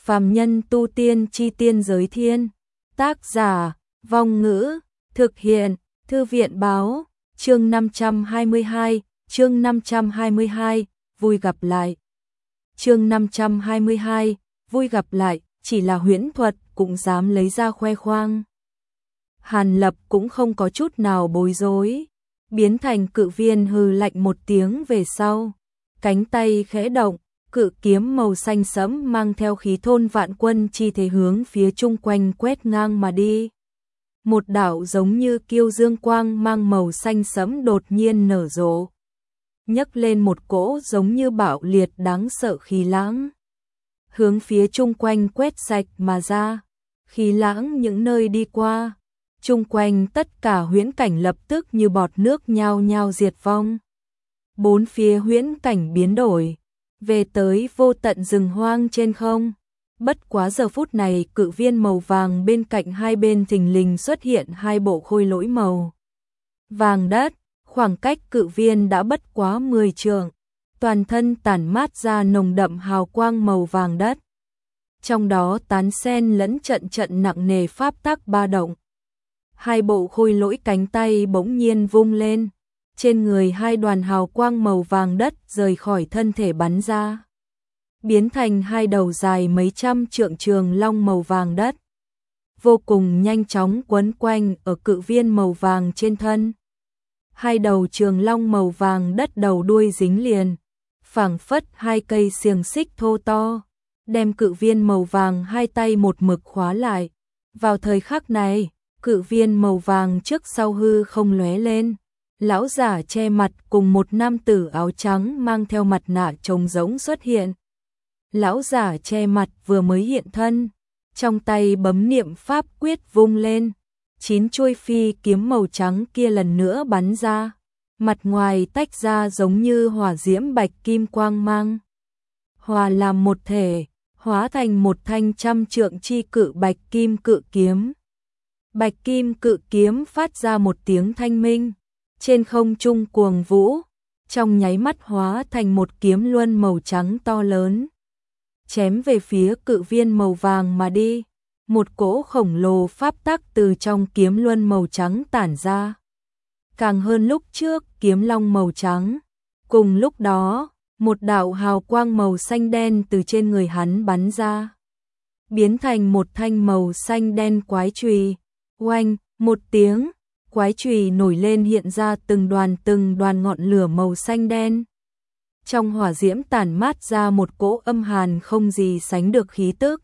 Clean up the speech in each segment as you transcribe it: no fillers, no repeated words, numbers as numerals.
Phàm nhân tu tiên chi tiên giới thiên. Tác giả, Vong Ngữ, thực hiện, Thư viện báo, chương 522, vui gặp lại. Chương 522, vui gặp lại, chỉ là huyễn thuật cũng dám lấy ra khoe khoang. Hàn Lập cũng không có chút nào bối rối, biến thành cự viên hừ lạnh một tiếng về sau, cánh tay khẽ động, cự kiếm màu xanh sẫm mang theo khí thôn vạn quân chi thế hướng phía chung quanh quét ngang mà đi. Một đạo giống như kiêu dương quang mang màu xanh sẫm đột nhiên nở rộ, nhấc lên một cỗ giống như bạo liệt đáng sợ khí lãng, hướng phía chung quanh quét sạch mà ra. Khí lãng những nơi đi qua, chung quanh tất cả huyễn cảnh lập tức như bọt nước nhao nhao diệt vong. Bốn phía huyễn cảnh biến đổi, về tới vô tận rừng hoang trên không. Bất quá giờ phút này, cự viên màu vàng bên cạnh hai bên thình lình xuất hiện hai bộ khôi lỗi màu vàng đất, khoảng cách cự viên đã bất quá 10 trượng, toàn thân tản mát ra nồng đậm hào quang màu vàng đất. Trong đó tán sen lẫn trận trận nặng nề pháp tắc ba động. Hai bộ khôi lỗi cánh tay bỗng nhiên vung lên, trên người hai đoàn hào quang màu vàng đất rời khỏi thân thể bắn ra, biến thành hai đầu dài mấy trăm trượng trường long màu vàng đất, vô cùng nhanh chóng quấn quanh ở cự viên màu vàng trên thân. Hai đầu trường long màu vàng đất đầu đuôi dính liền, phảng phất hai cây xiềng xích thô to, đem cự viên màu vàng hai tay một mực khóa lại. Vào thời khắc này, cự viên màu vàng trước sau hư không lóe lên, lão giả che mặt cùng một nam tử áo trắng mang theo mặt nạ trông giống xuất hiện. Lão giả che mặt vừa mới hiện thân, trong tay bấm niệm pháp quyết vung lên, 9 chuôi phi kiếm màu trắng kia lần nữa bắn ra, mặt ngoài tách ra giống như hỏa diễm bạch kim quang mang, hòa làm một thể, hóa thành một thanh trăm trượng chi cự bạch kim cự kiếm. Bạch kim cự kiếm phát ra một tiếng thanh minh, trên không trung cuồng vũ, trong nháy mắt hóa thành một kiếm luân màu trắng to lớn, chém về phía cự viên màu vàng mà đi. Một cỗ khổng lồ pháp tắc từ trong kiếm luân màu trắng tản ra, càng hơn lúc trước kiếm long màu trắng. Cùng lúc đó, một đạo hào quang màu xanh đen từ trên người hắn bắn ra, biến thành một thanh màu xanh đen quái chùy. Oanh, một tiếng, quái chùy nổi lên hiện ra từng đoàn ngọn lửa màu xanh đen. Trong hỏa diễm tản mát ra một cỗ âm hàn không gì sánh được khí tức.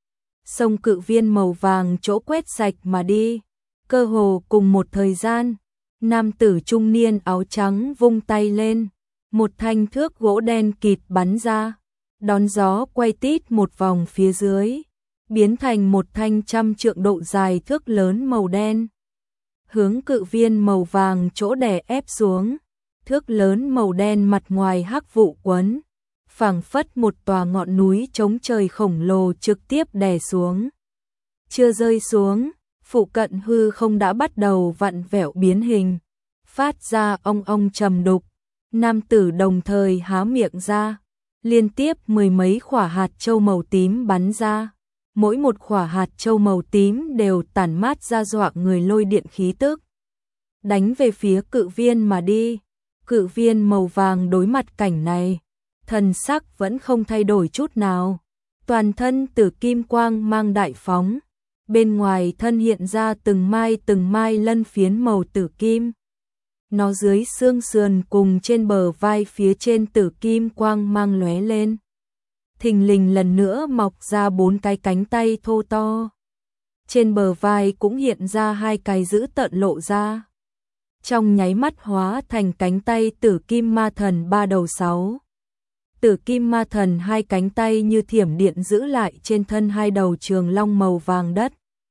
Sông cự viên màu vàng chỗ quét sạch mà đi. Cơ hồ cùng một thời gian, nam tử trung niên áo trắng vung tay lên, một thanh thước gỗ đen kịt bắn ra, đón gió quay tít một vòng phía dưới, biến thành một thanh trăm trượng độ dài thước lớn màu đen, hướng cự viên màu vàng chỗ đè ép xuống. Thước lớn màu đen mặt ngoài hắc vụ quấn, phảng phất một tòa ngọn núi chống trời khổng lồ trực tiếp đè xuống. Chưa rơi xuống, phụ cận hư không đã bắt đầu vặn vẹo biến hình, phát ra ong ong trầm đục. Nam tử đồng thời há miệng ra, liên tiếp mười mấy quả hạt châu màu tím bắn ra. Mỗi một quả hạt châu màu tím đều tản mát ra dọa người lôi điện khí tức, đánh về phía cự viên mà đi. Cự viên màu vàng đối mặt cảnh này, thần sắc vẫn không thay đổi chút nào, toàn thân tử kim quang mang đại phóng, bên ngoài thân hiện ra từng mai lân phiến màu tử kim. Nó dưới xương sườn cùng trên bờ vai phía trên tử kim quang mang lóe lên, thình lình lần nữa mọc ra 4 cái cánh tay thô to. Trên bờ vai cũng hiện ra 2 cái dữ tợn lộ ra, trong nháy mắt hóa thành cánh tay tử kim ma thần 3 đầu 6. Tử kim ma thần 2 cánh tay như thiểm điện giữ lại trên thân 2 đầu trường long màu vàng đất,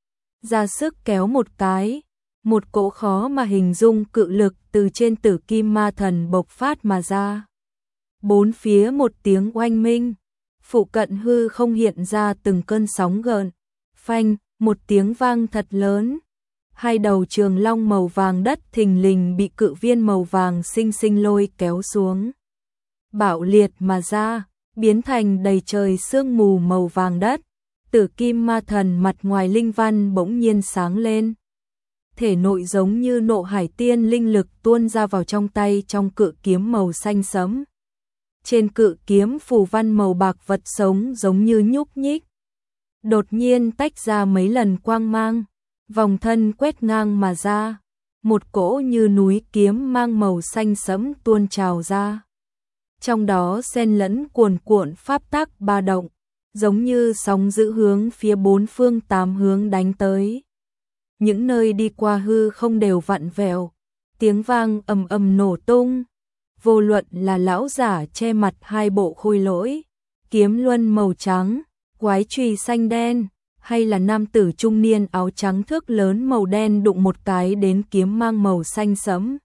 ra sức kéo một cái, một cỗ khó mà hình dung cự lực từ trên tử kim ma thần bộc phát mà ra. Bốn phía một tiếng oanh minh, phụ cận hư không hiện ra từng cơn sóng gợn, phanh, một tiếng vang thật lớn. 2 đầu trường long màu vàng đất thình lình bị cự viên màu vàng sinh sinh lôi kéo xuống, bạo liệt mà ra, biến thành đầy trời sương mù màu vàng đất, Tử kim ma thần mặt ngoài linh văn bỗng nhiên sáng lên. Thể nội giống như nộ hải tiên linh lực tuôn ra vào trong tay trong cự kiếm màu xanh sẫm. Trên cự kiếm phù văn màu bạc vật sống giống như nhúc nhích. Đột nhiên tách ra mấy lần quang mang, vòng thân quét ngang mà ra. Một cỗ như núi kiếm mang màu xanh sẫm tuôn trào ra. Trong đó xen lẫn cuồn cuộn pháp tắc ba động, giống như sóng dữ hướng phía bốn phương tám hướng đánh tới. Những nơi đi qua hư không đều vặn vẹo, tiếng vang ầm ầm nổ tung. Vô luận là lão giả che mặt hai bộ khôi lỗi, kiếm luân màu trắng, quái chùy xanh đen, hay là nam tử trung niên áo trắng thước lớn màu đen đụng một cái đến kiếm mang màu xanh sẫm,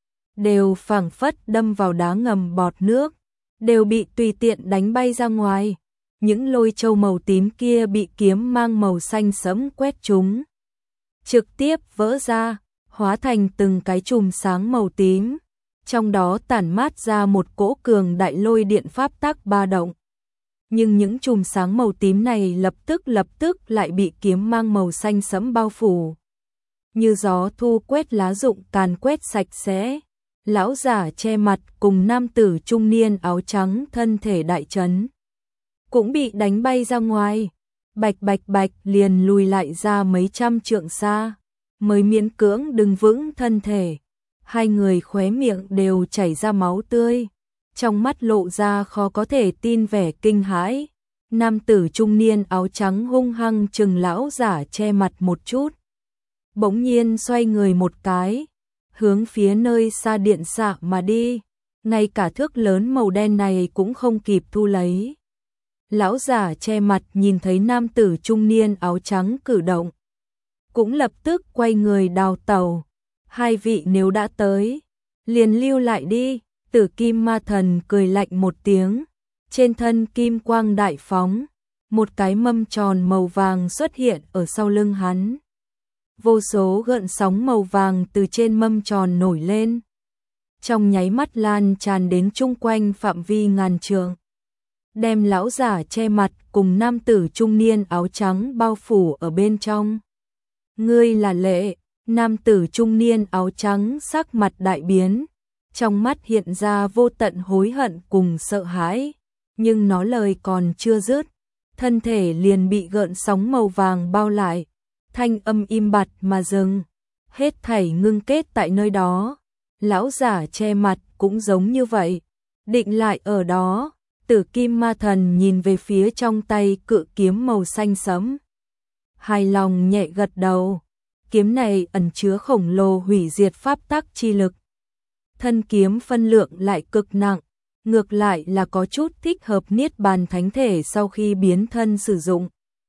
đều phảng phất đâm vào đá ngầm bọt nước, đều bị tùy tiện đánh bay ra ngoài. Những lôi châu màu tím kia bị kiếm mang màu xanh sẫm quét trúng, trực tiếp vỡ ra, hóa thành từng cái chùm sáng màu tím, trong đó tản mát ra một cỗ cường đại lôi điện pháp tắc ba động. Nhưng những chùm sáng màu tím này lập tức lại bị kiếm mang màu xanh sẫm bao phủ. Như gió thu quét lá rụng càn quét sạch sẽ. Lão giả che mặt cùng nam tử trung niên áo trắng thân thể đại chấn, cũng bị đánh bay ra ngoài. Bạch bạch bạch liền lùi lại ra mấy trăm trượng xa, mới miễn cưỡng đứng vững thân thể. Hai người khóe miệng đều chảy ra máu tươi, trong mắt lộ ra khó có thể tin vẻ kinh hãi. Nam tử trung niên áo trắng hung hăng chừng lão giả che mặt một chút, bỗng nhiên xoay người một cái, hướng phía nơi xa điện xạ mà đi, ngay cả thước lớn màu đen này cũng không kịp thu lấy. Lão giả che mặt nhìn thấy nam tử trung niên áo trắng cử động, cũng lập tức quay người đào tẩu. Hai vị nếu đã tới, liền lưu lại đi. Tử kim ma thần cười lạnh một tiếng, trên thân kim quang đại phóng, một cái mâm tròn màu vàng xuất hiện ở sau lưng hắn. Vô số gợn sóng màu vàng từ trên mâm tròn nổi lên, trong nháy mắt lan tràn đến chung quanh phạm vi ngàn trượng, đem lão giả che mặt cùng nam tử trung niên áo trắng bao phủ ở bên trong. Ngươi là Lệ? Nam tử trung niên áo trắng sắc mặt đại biến, trong mắt hiện ra vô tận hối hận cùng sợ hãi, nhưng nó lời còn chưa dứt, thân thể liền bị gợn sóng màu vàng bao lại, thanh âm im bặt mà dừng, hết thảy ngưng kết tại nơi đó. Lão giả che mặt cũng giống như vậy, định lại ở đó. Tử kim ma thần nhìn về phía trong tay cự kiếm màu xanh sẫm, hài lòng nhẹ gật đầu. Kiếm này ẩn chứa khổng lồ hủy diệt pháp tắc chi lực. Thân kiếm phân lượng lại cực nặng, ngược lại là có chút thích hợp niết bàn thánh thể sau khi biến thân sử dụng.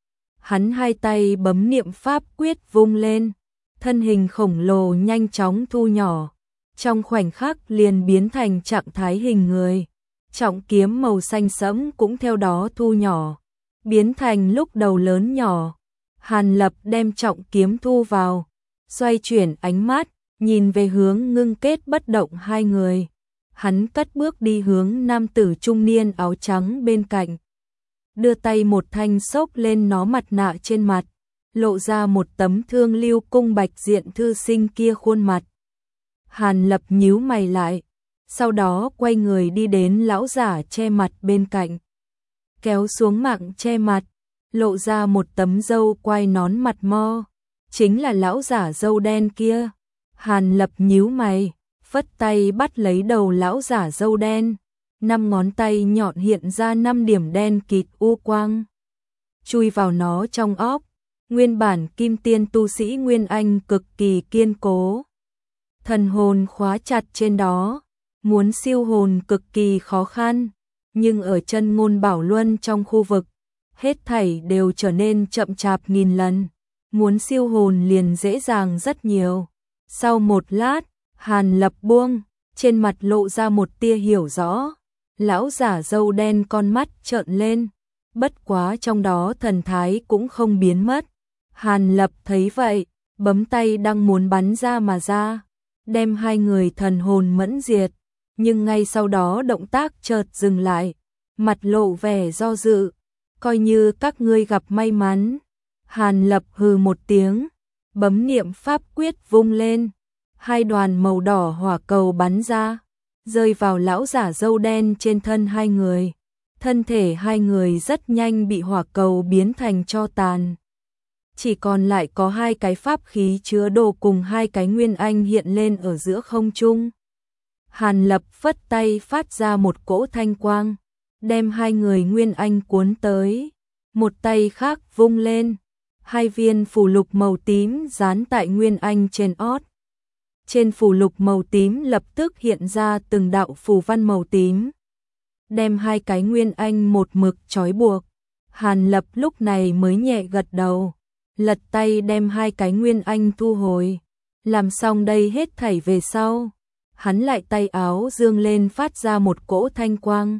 Hắn hai tay bấm niệm pháp quyết vung lên, thân hình khổng lồ nhanh chóng thu nhỏ, trong khoảnh khắc liền biến thành trạng thái hình người. Trọng kiếm màu xanh sẫm cũng theo đó thu nhỏ, biến thành lúc đầu lớn nhỏ. Hàn Lập đem trọng kiếm thu vào, xoay chuyển ánh mắt, nhìn về hướng ngưng kết bất động hai người. Hắn cất bước đi hướng nam tử trung niên áo trắng bên cạnh, đưa tay một thanh xốc lên nó mặt nạ trên mặt, lộ ra một tấm Thương Lưu cung bạch diện thư sinh kia khuôn mặt. Hàn Lập nhíu mày lại, sau đó quay người đi đến lão giả che mặt bên cạnh, kéo xuống mạng che mặt, lộ ra một tấm râu quai nón mặt mo, chính là lão giả râu đen kia. Hàn Lập nhíu mày, phất tay bắt lấy đầu lão giả râu đen, 5 ngón tay nhọn hiện ra 5 điểm đen kịt u quang, chui vào nó trong óc. Nguyên bản kim tiên tu sĩ Nguyên Anh cực kỳ kiên cố, thần hồn khóa chặt trên đó, muốn siêu hồn cực kỳ khó khăn, nhưng ở chân ngôn bảo luân trong khu vực, hết thảy đều trở nên chậm chạp nghìn lần, muốn siêu hồn liền dễ dàng rất nhiều. Sau một lát, Hàn Lập buông, trên mặt lộ ra một tia hiểu rõ, lão giả râu đen con mắt trợn lên, bất quá trong đó thần thái cũng không biến mất. Hàn Lập thấy vậy, bấm tay đang muốn bắn ra mà ra, đem hai người thần hồn mẫn diệt, nhưng ngay sau đó động tác chợt dừng lại, mặt lộ vẻ do dự, coi như các ngươi gặp may mắn. Hàn Lập hừ một tiếng, bấm niệm pháp quyết vung lên, hai đoàn màu đỏ hỏa cầu bắn ra, rơi vào lão giả râu đen trên thân hai người. Thân thể hai người rất nhanh bị hỏa cầu biến thành tro tàn. Chỉ còn lại có hai cái pháp khí chứa đồ cùng hai cái nguyên anh hiện lên ở giữa không trung. Hàn Lập phất tay phát ra một cỗ thanh quang, đem hai người nguyên anh cuốn tới. Một tay khác vung lên, hai viên phù lục màu tím dán tại nguyên anh trên ót. Trên phù lục màu tím lập tức hiện ra từng đạo phù văn màu tím, đem hai cái nguyên anh một mực trói buộc. Hàn Lập lúc này mới nhẹ gật đầu, lật tay đem hai cái nguyên anh thu hồi. Làm xong đây hết thảy về sau, hắn lại tay áo dương lên phát ra một cỗ thanh quang,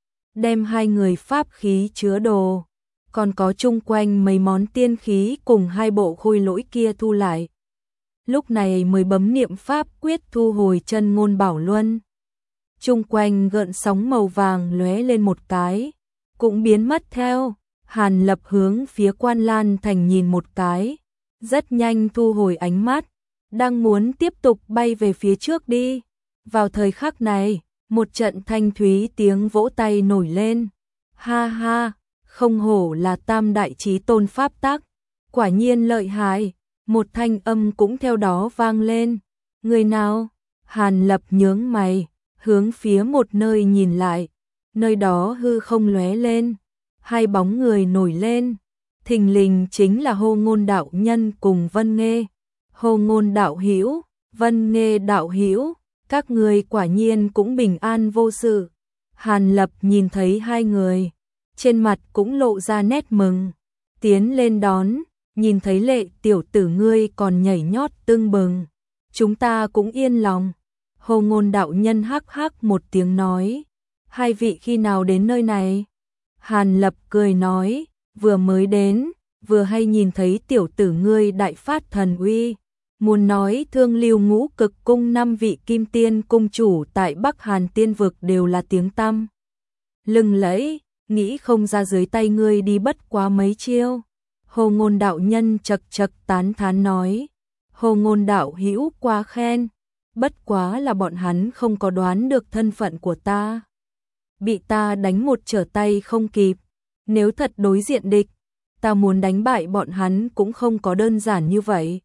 đem hai người pháp khí chứa đồ, còn có chung quanh mấy món tiên khí cùng hai bộ khôi lỗi kia thu lại. Lúc này mới bấm niệm pháp quyết thu hồi chân ngôn bảo luân. Chung quanh gợn sóng màu vàng lóe lên một cái, cũng biến mất theo. Hàn Lập hướng phía Quan Lan Thành nhìn một cái, rất nhanh thu hồi ánh mắt, đang muốn tiếp tục bay về phía trước đi. Vào thời khắc này, một trận thanh thúy tiếng vỗ tay nổi lên. Ha ha, không hổ là tam đại chí tôn pháp tắc, quả nhiên lợi hại. Một thanh âm cũng theo đó vang lên. Người nào? Hàn Lập nhướng mày, hướng phía một nơi nhìn lại. Nơi đó hư không lóe lên, hai bóng người nổi lên. Thình lình chính là Hồ Ngôn đạo nhân cùng Vân Nghê. Hồ Ngôn đạo hữu, Vân Nghê đạo hữu, các người quả nhiên cũng bình an vô sự. Hàn Lập nhìn thấy hai người, trên mặt cũng lộ ra nét mừng, tiến lên đón. Nhìn thấy Lệ tiểu tử ngươi còn nhảy nhót tưng bừng, chúng ta cũng yên lòng. Hồ Ngôn đạo nhân hắc hắc một tiếng nói, hai vị khi nào đến nơi này? Hàn Lập cười nói, vừa mới đến, vừa hay nhìn thấy tiểu tử ngươi đại phát thần uy, muốn nói Thương Lưu Ngũ Cực cung 5 vị kim tiên cung chủ tại Bắc Hàn tiên vực đều là tiếng tăm lừng lẫy, nghĩ không ra dưới tay ngươi đi bất quá mấy chiêu. Hồ Ngôn đạo nhân chật chật tán thán nói, Hồ Ngôn đạo hữu quá khen, bất quá là bọn hắn không có đoán được thân phận của ta, bị ta đánh một trở tay không kịp. Nếu thật đối diện địch, ta muốn đánh bại bọn hắn cũng không có đơn giản như vậy.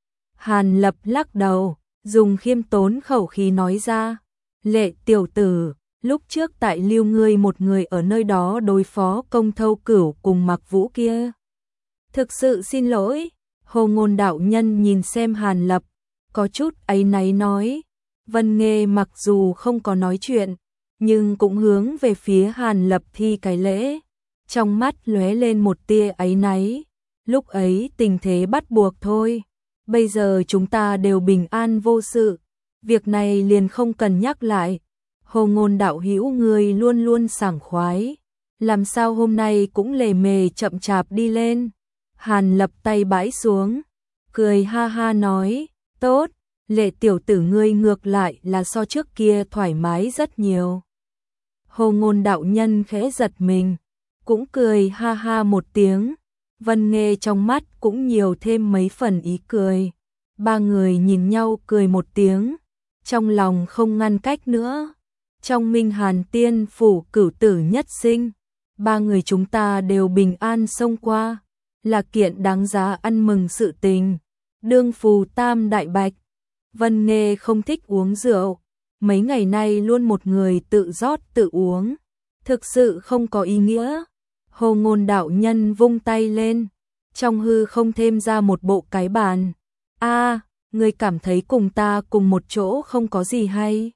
Hàn Lập lắc đầu, dùng khiêm tốn khẩu khí nói ra, Lệ tiểu tử, lúc trước tại lưu ngươi một người ở nơi đó đối phó Công Thâu Cửu cùng Mặc Vũ kia. Thực sự xin lỗi. Hồ Ngôn đạo nhân nhìn xem Hàn Lập, có chút áy náy nói. Vân Nghê mặc dù không có nói chuyện, nhưng cũng hướng về phía Hàn Lập thi cái lễ, trong mắt lóe lên một tia áy náy. Lúc ấy tình thế bắt buộc thôi, bây giờ chúng ta đều bình an vô sự, việc này liền không cần nhắc lại. Hồ Ngôn đạo hữu người luôn luôn sảng khoái, làm sao hôm nay cũng lề mề chậm chạp đi lên? Hàn Lập tay bãi xuống, cười ha ha nói, tốt, Lệ tiểu tử ngươi ngược lại là so trước kia thoải mái rất nhiều. Hồ Ngôn đạo nhân khẽ giật mình, cũng cười ha ha một tiếng. Vân Nghê trong mắt cũng nhiều thêm mấy phần ý cười. Ba người nhìn nhau cười một tiếng, trong lòng không ngăn cách nữa. Trong Minh Hàn Tiên phủ cửu tử nhất sinh, ba người chúng ta đều bình an xông qua, là kiện đáng giá ăn mừng sự tình. Đương phù tam đại bạch. Vân Nghê không thích uống rượu, mấy ngày nay luôn một người tự rót tự uống, thực sự không có ý nghĩa. Hồ Ngôn đạo nhân vung tay lên, trong hư không thêm ra một bộ cái bàn. A, người cảm thấy cùng ta cùng một chỗ không có gì hay?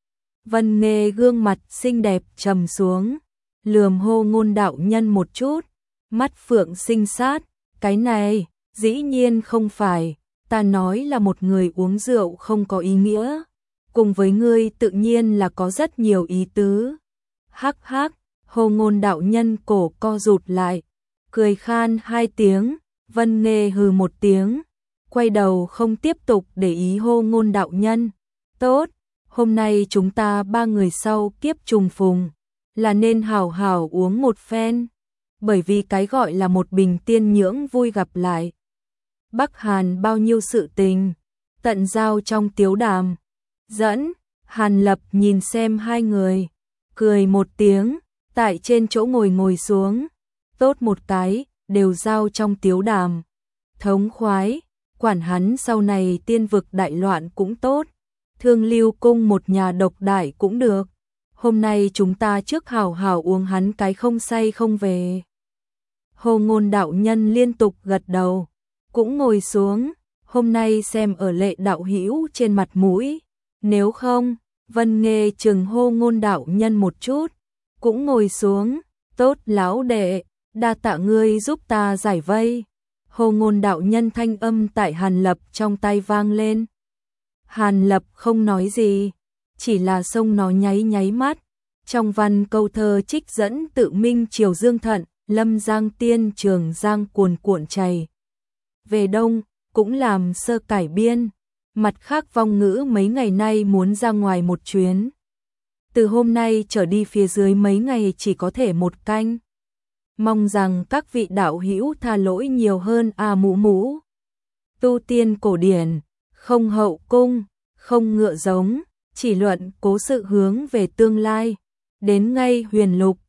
Vân Nghê gương mặt xinh đẹp trầm xuống, lườm Hồ Ngôn đạo nhân một chút, mắt phượng xinh sát, cái này, dĩ nhiên không phải, ta nói là một người uống rượu không có ý nghĩa, cùng với ngươi tự nhiên là có rất nhiều ý tứ. Hắc hắc, Hồ Ngôn đạo nhân cổ co rụt lại, cười khan hai tiếng. Vân Nghê hừ một tiếng, quay đầu không tiếp tục để ý Hồ Ngôn đạo nhân. Tốt, hôm nay chúng ta ba người sau kiếp trùng phùng, là nên hảo hảo uống một phen. bởi vì cái gọi là một bình tiên nhưỡng vui gặp lại. Bắc Hàn bao nhiêu sự tình, tận giao trong tiếu đàm. Dẫn, Hàn Lập nhìn xem hai người, cười một tiếng, tại trên chỗ ngồi xuống, tốt một cái, đều giao trong tiếu đàm. Thống khoái, quản hắn sau này tiên vực đại loạn cũng tốt, Thương Lưu cung một nhà độc đại cũng được. Hôm nay chúng ta trước hảo hảo uống hắn cái không say không về. Hồ Ngôn đạo nhân liên tục gật đầu, cũng ngồi xuống, hôm nay xem ở Lệ đạo hữu trên mặt mũi, nếu không, Vân Nghê chừng Hồ Ngôn đạo nhân một chút, cũng ngồi xuống, tốt lão đệ, đa tạ ngươi giúp ta giải vây. Hồ Ngôn đạo nhân thanh âm tại Hàn Lập trong tay vang lên. Hàn Lập không nói gì, chỉ là xông nó nháy nháy mắt. Trong văn câu thơ trích dẫn tự minh triều dương thận, lâm giang tiên trường giang cuồn cuộn chảy về đông, cũng làm sơ cải biên. Mặt khác vong ngữ mấy ngày nay muốn ra ngoài một chuyến. Từ hôm nay trở đi phía dưới mấy ngày chỉ có thể một canh. Mong rằng các vị đạo hữu tha lỗi nhiều hơn a mũ mũ. Tu tiên cổ điển, không hậu cung, không ngựa giống, chỉ luận cố sự hướng về tương lai. Đến ngay huyền lục,